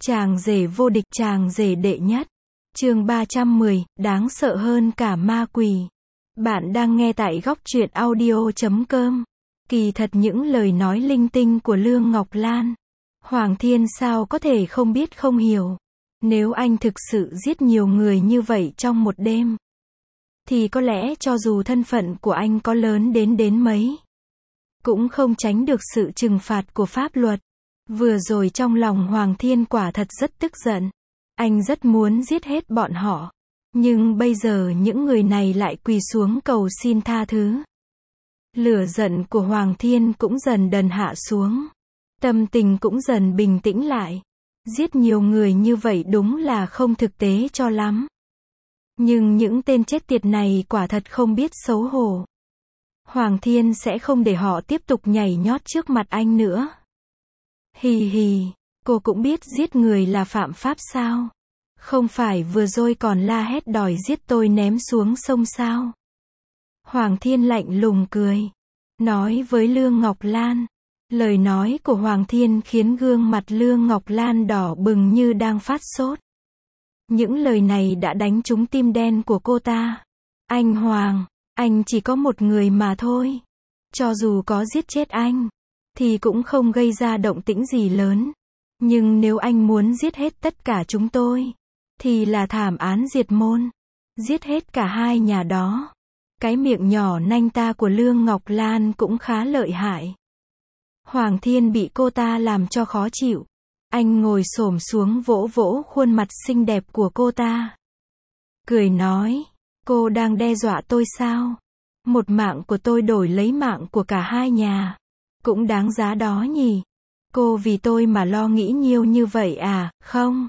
Chàng rể vô địch, chàng rể đệ nhất. Chương 310, đáng sợ hơn cả ma quỷ. Bạn đang nghe tại góc truyện audio.com. Kỳ thật những lời nói linh tinh của Lương Ngọc Lan, Hoàng Thiên sao có thể không biết không hiểu. Nếu anh thực sự giết nhiều người như vậy trong một đêm, thì có lẽ cho dù thân phận của anh có lớn đến mấy, cũng không tránh được sự trừng phạt của pháp luật. Vừa rồi trong lòng Hoàng Thiên quả thật rất tức giận. Anh rất muốn giết hết bọn họ. Nhưng bây giờ những người này lại quỳ xuống cầu xin tha thứ. Lửa giận của Hoàng Thiên cũng dần dần hạ xuống. Tâm tình cũng dần bình tĩnh lại. Giết nhiều người như vậy đúng là không thực tế cho lắm. Nhưng những tên chết tiệt này quả thật không biết xấu hổ. Hoàng Thiên sẽ không để họ tiếp tục nhảy nhót trước mặt anh nữa. Hì hì, cô cũng biết giết người là phạm pháp sao? Không phải vừa rồi còn la hét đòi giết tôi ném xuống sông sao? Hoàng Thiên lạnh lùng cười, nói với Lương Ngọc Lan. Lời nói của Hoàng Thiên khiến gương mặt Lương Ngọc Lan đỏ bừng như đang phát sốt. Những lời này đã đánh trúng tim đen của cô ta. Anh Hoàng, anh chỉ có một người mà thôi. Cho dù có giết chết anh, thì cũng không gây ra động tĩnh gì lớn. Nhưng nếu anh muốn giết hết tất cả chúng tôi, thì là thảm án diệt môn. Giết hết cả hai nhà đó. Cái miệng nhỏ nanh ta của Lương Ngọc Lan cũng khá lợi hại. Hoàng Thiên bị cô ta làm cho khó chịu. Anh ngồi xổm xuống vỗ vỗ khuôn mặt xinh đẹp của cô ta. Cười nói, cô đang đe dọa tôi sao? Một mạng của tôi đổi lấy mạng của cả hai nhà. Cũng đáng giá đó nhỉ? Cô vì tôi mà lo nghĩ nhiều như vậy à? Không.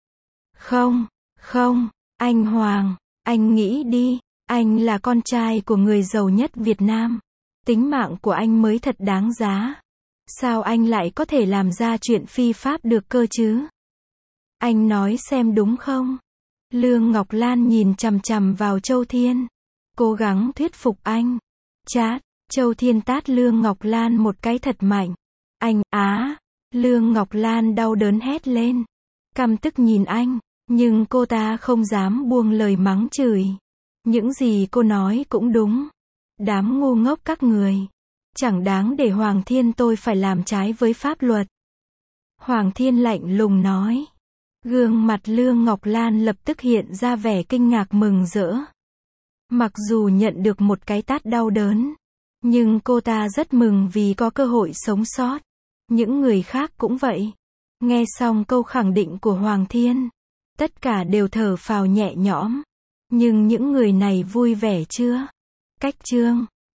Không, anh Hoàng, anh nghĩ đi, anh là con trai của người giàu nhất Việt Nam. Tính mạng của anh mới thật đáng giá. Sao anh lại có thể làm ra chuyện phi pháp được cơ chứ? Anh nói xem đúng không? Lương Ngọc Lan nhìn chằm chằm vào Châu Thiên, cố gắng thuyết phục anh. Chát, Châu Thiên tát Lương Ngọc Lan một cái thật mạnh. Anh, á! Lương Ngọc Lan đau đớn hét lên. Căm tức nhìn anh, nhưng cô ta không dám buông lời mắng chửi. Những gì cô nói cũng đúng. Đám ngu ngốc các người. Chẳng đáng để Hoàng Thiên tôi phải làm trái với pháp luật. Hoàng Thiên lạnh lùng nói. Gương mặt Lương Ngọc Lan lập tức hiện ra vẻ kinh ngạc mừng rỡ. Mặc dù nhận được một cái tát đau đớn, nhưng cô ta rất mừng vì có cơ hội sống sót. Những người khác cũng vậy. Nghe xong câu khẳng định của Hoàng Thiên, tất cả đều thở phào nhẹ nhõm. Nhưng những người này vui vẻ chưa? Cách chương